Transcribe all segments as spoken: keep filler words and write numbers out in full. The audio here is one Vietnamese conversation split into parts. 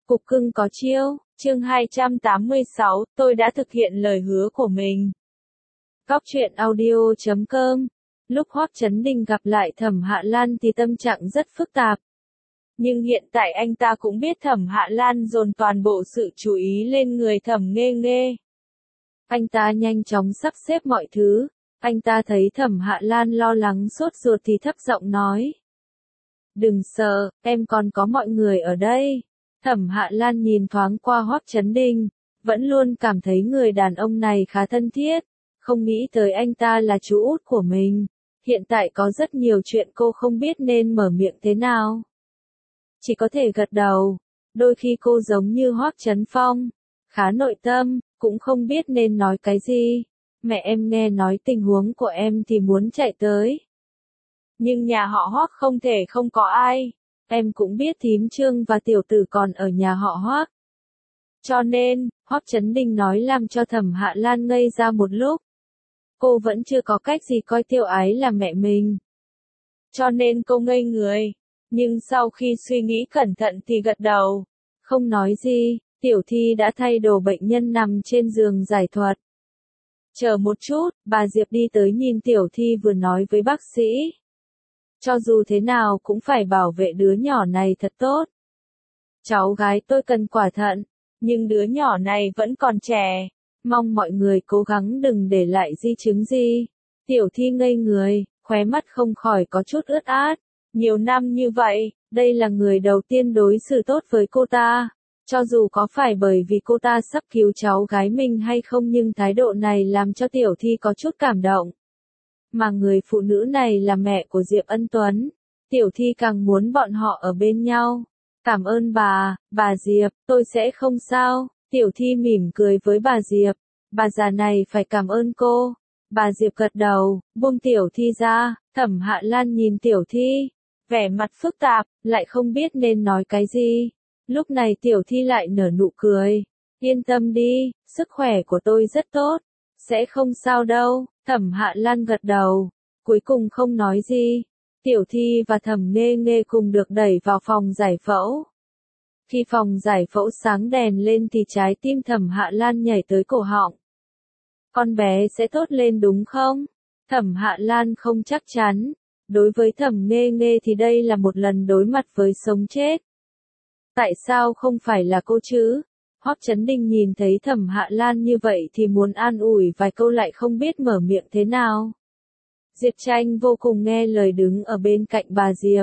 Cục cưng có chiêu, chương hai trăm tám mươi sáu, tôi đã thực hiện lời hứa của mình. Góc truyện audio chấm com. Lúc Hoắc Chấn Đình gặp lại Thẩm Hạ Lan thì tâm trạng rất phức tạp. Nhưng hiện tại anh ta cũng biết Thẩm Hạ Lan dồn toàn bộ sự chú ý lên người Thẩm Nghê Nghê. Anh ta nhanh chóng sắp xếp mọi thứ. Anh ta thấy Thẩm Hạ Lan lo lắng sốt ruột thì thấp giọng nói. Đừng sợ, em còn có mọi người ở đây. Thẩm Hạ Lan nhìn thoáng qua Hoắc Chấn Đình, vẫn luôn cảm thấy người đàn ông này khá thân thiết, không nghĩ tới anh ta là chú út của mình. Hiện tại có rất nhiều chuyện cô không biết nên mở miệng thế nào. Chỉ có thể gật đầu, đôi khi cô giống như Hoắc Chấn Phong, khá nội tâm, cũng không biết nên nói cái gì. Mẹ em nghe nói tình huống của em thì muốn chạy tới. Nhưng nhà họ Hoắc không thể không có ai. Em cũng biết thím Trương và tiểu tử còn ở nhà họ Hoắc. Cho nên, Hoắc Chấn Đình nói làm cho Thẩm Hạ Lan ngây ra một lúc. Cô vẫn chưa có cách gì coi Tiêu Ái là mẹ mình. Cho nên cô ngây người. Nhưng sau khi suy nghĩ cẩn thận thì gật đầu. Không nói gì, Tiểu Thi đã thay đồ bệnh nhân nằm trên giường giải thuật. Chờ một chút, bà Diệp đi tới nhìn Tiểu Thi vừa nói với bác sĩ. Cho dù thế nào cũng phải bảo vệ đứa nhỏ này thật tốt. Cháu gái tôi cần quả thận, nhưng đứa nhỏ này vẫn còn trẻ. Mong mọi người cố gắng đừng để lại di chứng gì. Tiểu Thi ngây người, khóe mắt không khỏi có chút ướt át. Nhiều năm như vậy, đây là người đầu tiên đối xử tốt với cô ta. Cho dù có phải bởi vì cô ta sắp cứu cháu gái mình hay không nhưng thái độ này làm cho Tiểu Thi có chút cảm động. Mà người phụ nữ này là mẹ của Diệp Ân Tuấn. Tiểu Thi càng muốn bọn họ ở bên nhau. Cảm ơn bà, bà Diệp, tôi sẽ không sao. Tiểu Thi mỉm cười với bà Diệp. Bà già này phải cảm ơn cô. Bà Diệp gật đầu, buông Tiểu Thi ra. Thẩm Hạ Lan nhìn Tiểu Thi, vẻ mặt phức tạp, lại không biết nên nói cái gì. Lúc này Tiểu Thi lại nở nụ cười. Yên tâm đi, sức khỏe của tôi rất tốt. Sẽ không sao đâu. Thẩm Hạ Lan gật đầu, cuối cùng không nói gì. Tiểu Thi và Thẩm Nghê Nghê cùng được đẩy vào phòng giải phẫu. Khi phòng giải phẫu sáng đèn lên thì trái tim Thẩm Hạ Lan nhảy tới cổ họng. Con bé sẽ tốt lên đúng không? Thẩm Hạ Lan không chắc chắn. Đối với Thẩm Nghê Nghê thì đây là một lần đối mặt với sống chết. Tại sao không phải là cô chứ? Hoắc Chấn Đình nhìn thấy Thẩm Hạ Lan như vậy thì muốn an ủi vài câu lại không biết mở miệng thế nào. Diệp Tranh vô cùng nghe lời đứng ở bên cạnh bà Diệp.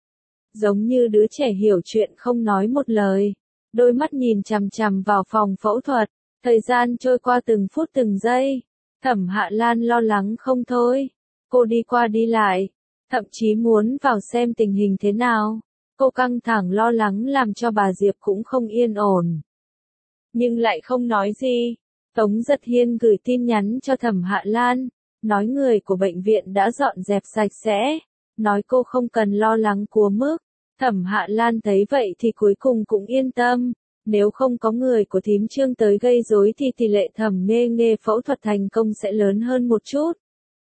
Giống như đứa trẻ hiểu chuyện không nói một lời. Đôi mắt nhìn chằm chằm vào phòng phẫu thuật. Thời gian trôi qua từng phút từng giây. Thẩm Hạ Lan lo lắng không thôi. Cô đi qua đi lại. Thậm chí muốn vào xem tình hình thế nào. Cô căng thẳng lo lắng làm cho bà Diệp cũng không yên ổn. Nhưng lại không nói gì. Tống Giật Hiên gửi tin nhắn cho Thẩm Hạ Lan, nói người của bệnh viện đã dọn dẹp sạch sẽ, nói cô không cần lo lắng quá mức. Thẩm Hạ Lan thấy vậy thì cuối cùng cũng yên tâm, nếu không có người của thím Trương tới gây rối thì tỷ lệ Thẩm Nghê Nghê phẫu thuật thành công sẽ lớn hơn một chút.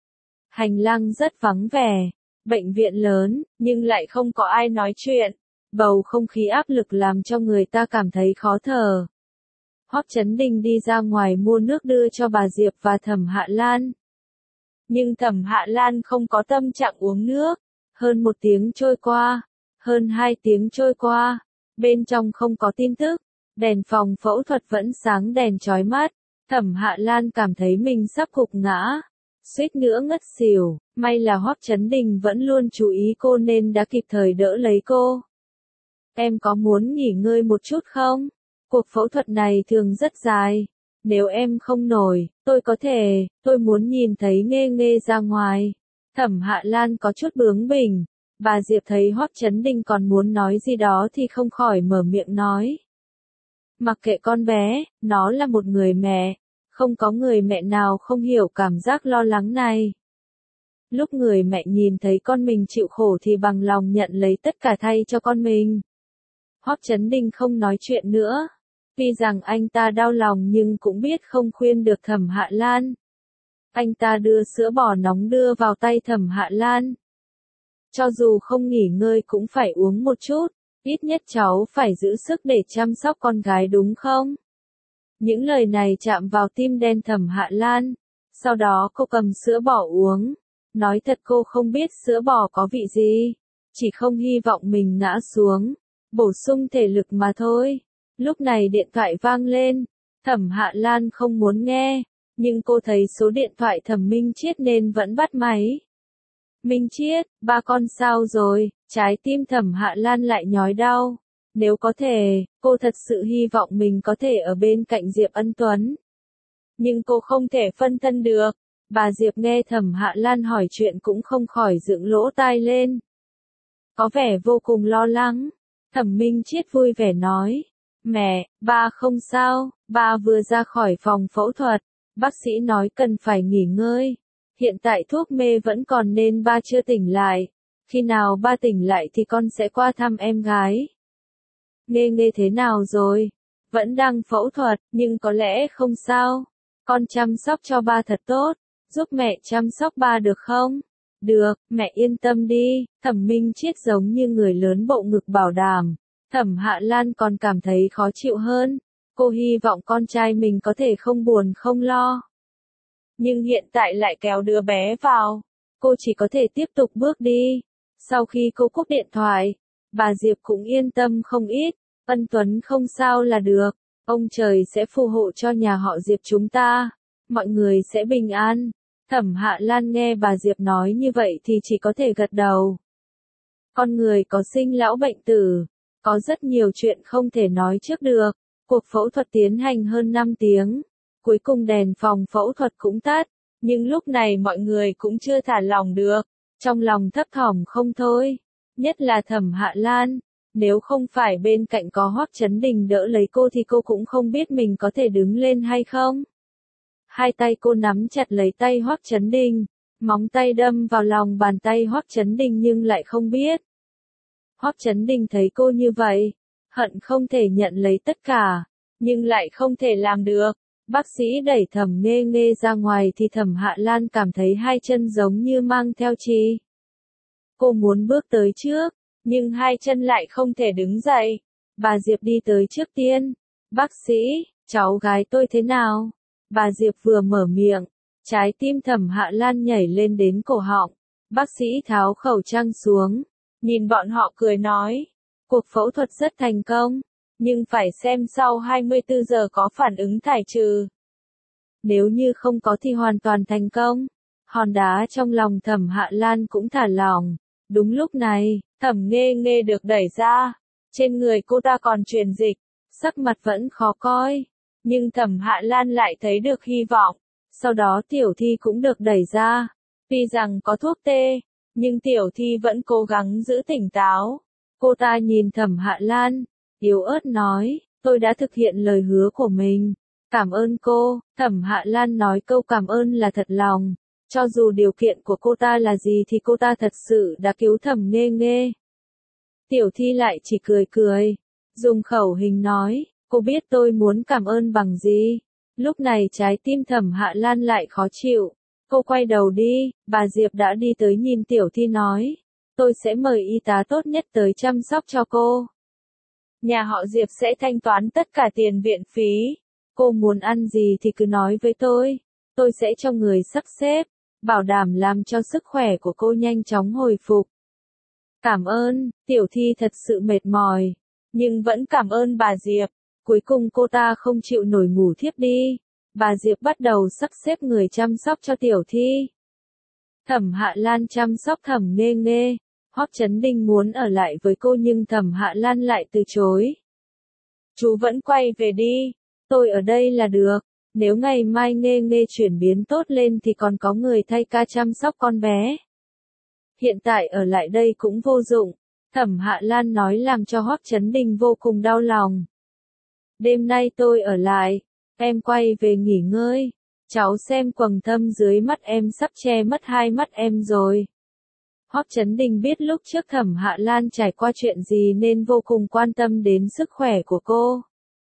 Hành lang rất vắng vẻ, bệnh viện lớn, nhưng lại không có ai nói chuyện, bầu không khí áp lực làm cho người ta cảm thấy khó thở. Hoắc Chấn Đình đi ra ngoài mua nước đưa cho bà Diệp và Thẩm Hạ Lan. Nhưng Thẩm Hạ Lan không có tâm trạng uống nước. Hơn một tiếng trôi qua, hơn hai tiếng trôi qua, bên trong không có tin tức, đèn phòng phẫu thuật vẫn sáng đèn chói mắt. Thẩm Hạ Lan cảm thấy mình sắp gục ngã, suýt nữa ngất xỉu, may là Hoắc Chấn Đình vẫn luôn chú ý cô nên đã kịp thời đỡ lấy cô. Em có muốn nghỉ ngơi một chút không? Cuộc phẫu thuật này thường rất dài. Nếu em không nổi, tôi có thể, tôi muốn nhìn thấy Nghê Nghê ra ngoài. Thẩm Hạ Lan có chút bướng bỉnh. Bà Diệp thấy Hoắc Chấn Đình còn muốn nói gì đó thì không khỏi mở miệng nói. Mặc kệ con bé, nó là một người mẹ. Không có người mẹ nào không hiểu cảm giác lo lắng này. Lúc người mẹ nhìn thấy con mình chịu khổ thì bằng lòng nhận lấy tất cả thay cho con mình. Hoắc Chấn Đình không nói chuyện nữa. Tuy rằng anh ta đau lòng nhưng cũng biết không khuyên được Thẩm Hạ Lan. Anh ta đưa sữa bò nóng đưa vào tay Thẩm Hạ Lan. Cho dù không nghỉ ngơi cũng phải uống một chút. Ít nhất cháu phải giữ sức để chăm sóc con gái đúng không? Những lời này chạm vào tim đen Thẩm Hạ Lan. Sau đó cô cầm sữa bò uống. Nói thật cô không biết sữa bò có vị gì. Chỉ không hy vọng mình ngã xuống. Bổ sung thể lực mà thôi. Lúc này điện thoại vang lên. Thẩm Hạ Lan không muốn nghe. Nhưng cô thấy số điện thoại Thẩm Minh Chiết nên vẫn bắt máy. Minh Chiết, ba con sao rồi? Trái tim Thẩm Hạ Lan lại nhói đau. Nếu có thể, cô thật sự hy vọng mình có thể ở bên cạnh Diệp Ân Tuấn. Nhưng cô không thể phân thân được. Bà Diệp nghe Thẩm Hạ Lan hỏi chuyện cũng không khỏi dựng lỗ tai lên. Có vẻ vô cùng lo lắng. Thẩm Minh Chiết vui vẻ nói. Mẹ, ba không sao, ba vừa ra khỏi phòng phẫu thuật. Bác sĩ nói cần phải nghỉ ngơi. Hiện tại thuốc mê vẫn còn nên ba chưa tỉnh lại. Khi nào ba tỉnh lại thì con sẽ qua thăm em gái. Nghe nghe thế nào rồi? Vẫn đang phẫu thuật, nhưng có lẽ không sao. Con chăm sóc cho ba thật tốt. Giúp mẹ chăm sóc ba được không? Được, mẹ yên tâm đi. Thẩm Minh Chiết giống như người lớn bộ ngực bảo đảm. Thẩm Hạ Lan còn cảm thấy khó chịu hơn. Cô hy vọng con trai mình có thể không buồn không lo. Nhưng hiện tại lại kéo đứa bé vào. Cô chỉ có thể tiếp tục bước đi. Sau khi cô cúp điện thoại, bà Diệp cũng yên tâm không ít. Ân Tuấn không sao là được. Ông trời sẽ phù hộ cho nhà họ Diệp chúng ta. Mọi người sẽ bình an. Thẩm Hạ Lan nghe bà Diệp nói như vậy thì chỉ có thể gật đầu. Con người có sinh lão bệnh tử. Có rất nhiều chuyện không thể nói trước được. Cuộc phẫu thuật tiến hành hơn năm tiếng. Cuối cùng đèn phòng phẫu thuật cũng tắt. Nhưng lúc này mọi người cũng chưa thả lòng được. Trong lòng thấp thỏm không thôi. Nhất là Thẩm Hạ Lan. Nếu không phải bên cạnh có Hoắc Chấn Đình đỡ lấy cô thì cô cũng không biết mình có thể đứng lên hay không. Hai tay cô nắm chặt lấy tay Hoắc Chấn Đình. Móng tay đâm vào lòng bàn tay Hoắc Chấn Đình nhưng lại không biết. Hoắc Chấn Đình thấy cô như vậy. Hận không thể nhận lấy tất cả. Nhưng lại không thể làm được. Bác sĩ đẩy Thẩm Nghê Nghê ra ngoài thì Thẩm Hạ Lan cảm thấy hai chân giống như mang theo chì. Cô muốn bước tới trước, nhưng hai chân lại không thể đứng dậy. Bà Diệp đi tới trước tiên. Bác sĩ, cháu gái tôi thế nào? Bà Diệp vừa mở miệng, trái tim Thẩm Hạ Lan nhảy lên đến cổ họng. Bác sĩ tháo khẩu trang xuống, nhìn bọn họ cười nói. Cuộc phẫu thuật rất thành công. Nhưng phải xem sau hai mươi tư giờ có phản ứng thải trừ. Nếu như không có thì hoàn toàn thành công. Hòn đá trong lòng Thẩm Hạ Lan cũng thả lỏng. Đúng lúc này, Thẩm Nghê Nghê được đẩy ra. Trên người cô ta còn truyền dịch. Sắc mặt vẫn khó coi. Nhưng Thẩm Hạ Lan lại thấy được hy vọng. Sau đó Tiểu Thi cũng được đẩy ra. Tuy rằng có thuốc tê, nhưng Tiểu Thi vẫn cố gắng giữ tỉnh táo. Cô ta nhìn Thẩm Hạ Lan. Yếu ớt nói, tôi đã thực hiện lời hứa của mình. Cảm ơn cô. Thẩm Hạ Lan nói câu cảm ơn là thật lòng. Cho dù điều kiện của cô ta là gì thì cô ta thật sự đã cứu Thẩm Nghê Nghê. Tiểu Thi lại chỉ cười cười. Dùng khẩu hình nói, cô biết tôi muốn cảm ơn bằng gì. Lúc này trái tim Thẩm Hạ Lan lại khó chịu. Cô quay đầu đi, bà Diệp đã đi tới nhìn Tiểu Thi nói. Tôi sẽ mời y tá tốt nhất tới chăm sóc cho cô. Nhà họ Diệp sẽ thanh toán tất cả tiền viện phí. Cô muốn ăn gì thì cứ nói với tôi. Tôi sẽ cho người sắp xếp, bảo đảm làm cho sức khỏe của cô nhanh chóng hồi phục. Cảm ơn, Tiểu Thi thật sự mệt mỏi. Nhưng vẫn cảm ơn bà Diệp. Cuối cùng cô ta không chịu nổi ngủ thiếp đi. Bà Diệp bắt đầu sắp xếp người chăm sóc cho Tiểu Thi. Thẩm Hạ Lan chăm sóc Thẩm Nghê Nghê. Hoắc Chấn Đình muốn ở lại với cô nhưng Thẩm Hạ Lan lại từ chối. Chú vẫn quay về đi. Tôi ở đây là được. Nếu ngày mai Nghê Nghê chuyển biến tốt lên thì còn có người thay ca chăm sóc con bé. Hiện tại ở lại đây cũng vô dụng. Thẩm Hạ Lan nói làm cho Hoắc Chấn Đình vô cùng đau lòng. Đêm nay tôi ở lại. Em quay về nghỉ ngơi. Cháu xem quầng thâm dưới mắt em sắp che mất hai mắt em rồi. Hoắc Chấn Đình biết lúc trước Thẩm Hạ Lan trải qua chuyện gì nên vô cùng quan tâm đến sức khỏe của cô.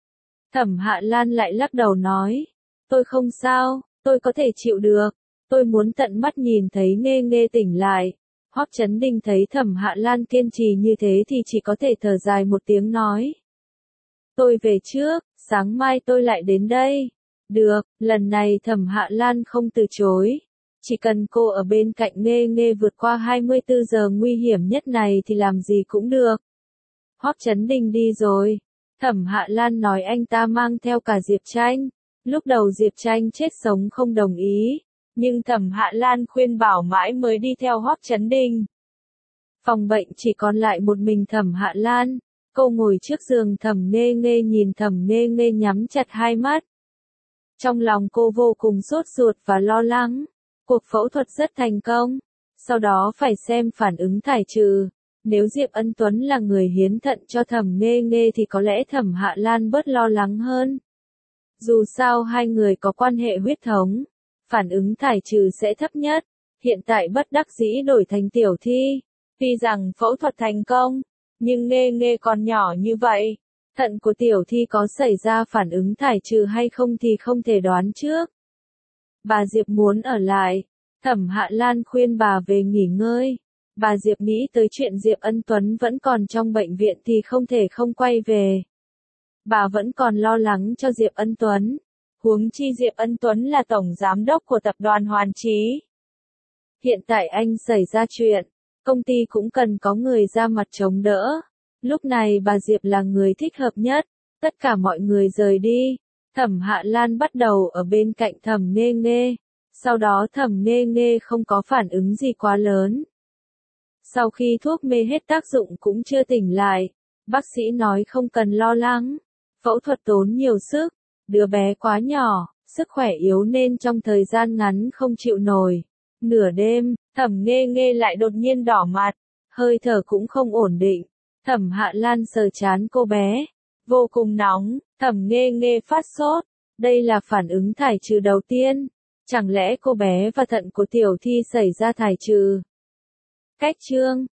Thẩm Hạ Lan lại lắc đầu nói, tôi không sao, tôi có thể chịu được, tôi muốn tận mắt nhìn thấy Nghê Nghê tỉnh lại. Hoắc Chấn Đình thấy Thẩm Hạ Lan kiên trì như thế thì chỉ có thể thở dài một tiếng nói. Tôi về trước, sáng mai tôi lại đến đây. Được, lần này Thẩm Hạ Lan không từ chối. Chỉ cần cô ở bên cạnh Nghê Nghê vượt qua hai mươi tư giờ nguy hiểm nhất này thì làm gì cũng được. Hoắc Chấn Đình đi rồi. Thẩm Hạ Lan nói anh ta mang theo cả Diệp Tranh. Lúc đầu Diệp Tranh chết sống không đồng ý. Nhưng Thẩm Hạ Lan khuyên bảo mãi mới đi theo Hoắc Chấn Đình. Phòng bệnh chỉ còn lại một mình Thẩm Hạ Lan. Cô ngồi trước giường Thẩm Nghê Nghê nhìn Thẩm Nghê Nghê nhắm chặt hai mắt. Trong lòng cô vô cùng sốt ruột và lo lắng. Cuộc phẫu thuật rất thành công. Sau đó phải xem phản ứng thải trừ. Nếu Diệp Ân Tuấn là người hiến thận cho Thẩm Nghê Nghê thì có lẽ Thẩm Hạ Lan bớt lo lắng hơn. Dù sao hai người có quan hệ huyết thống. Phản ứng thải trừ sẽ thấp nhất. Hiện tại bất đắc dĩ đổi thành Tiểu Thi. Tuy rằng phẫu thuật thành công. Nhưng Nghê Nghê còn nhỏ như vậy. Thận của Tiểu Thi có xảy ra phản ứng thải trừ hay không thì không thể đoán trước. Bà Diệp muốn ở lại. Thẩm Hạ Lan khuyên bà về nghỉ ngơi. Bà Diệp nghĩ tới chuyện Diệp Ân Tuấn vẫn còn trong bệnh viện thì không thể không quay về. Bà vẫn còn lo lắng cho Diệp Ân Tuấn. Huống chi Diệp Ân Tuấn là tổng giám đốc của tập đoàn Hoàn Chí. Hiện tại anh xảy ra chuyện. Công ty cũng cần có người ra mặt chống đỡ. Lúc này bà Diệp là người thích hợp nhất. Tất cả mọi người rời đi. Thẩm Hạ Lan bắt đầu ở bên cạnh Thẩm Nghê Nghê. Sau đó Thẩm Nghê Nghê không có phản ứng gì quá lớn. Sau khi thuốc mê hết tác dụng cũng chưa tỉnh lại. Bác sĩ nói không cần lo lắng. Phẫu thuật tốn nhiều sức. Đứa bé quá nhỏ, sức khỏe yếu nên trong thời gian ngắn không chịu nổi. Nửa đêm, Thẩm Nghê Nghê lại đột nhiên đỏ mặt. Hơi thở cũng không ổn định. Thẩm Hạ Lan sờ trán cô bé. Vô cùng nóng, Thẩm Nghê Nghê phát sốt. Đây là phản ứng thải trừ đầu tiên. Chẳng lẽ cô bé và thận của Tiểu Thi xảy ra thải trừ? Cách chương